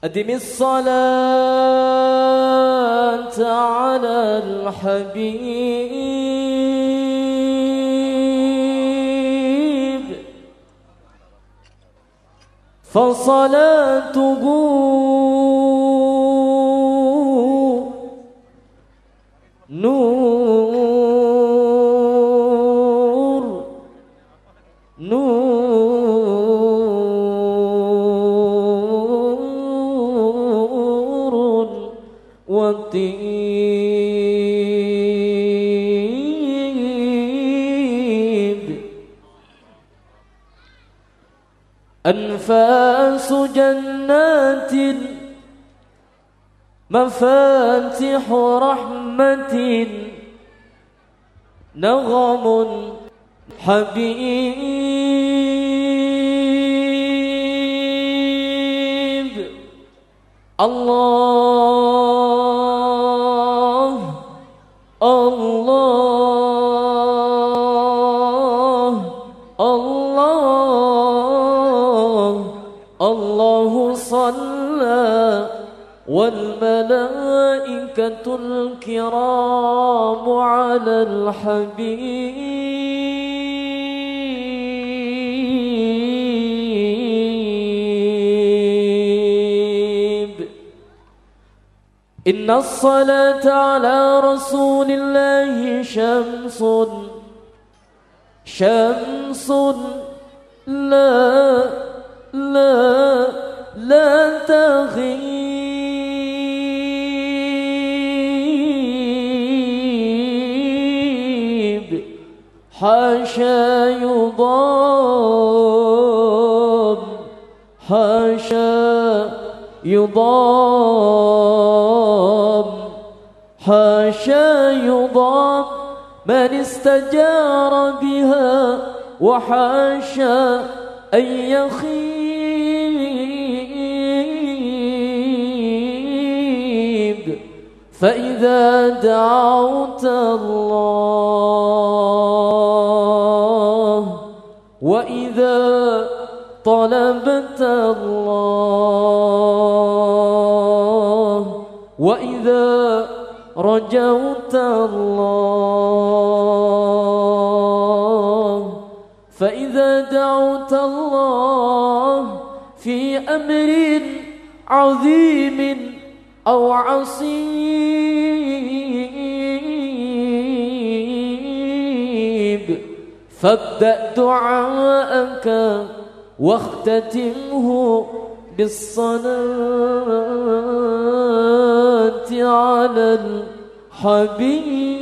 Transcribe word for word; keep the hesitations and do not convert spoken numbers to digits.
أدم الصلاة على الحبيب فصلاته نور نور وطيب أنفاس جنات مفاتح رحمة نغم حبيب الله الله الله الله صلى والملائكة الكرام على الحبيب إن الصلاة على رسول الله شمس شمس لا لا لا تغيب حاشا يضام حاشا يضام حاشا يضام من استجار بها وحاشا أن يخيب فإذا دعوت الله وإذا طلبت الله وإذا رجوت الله فإذا دعوت الله في أمر عظيم أو عصيب فابدأ دعاءك واختتمه بالصلاة على الحبيب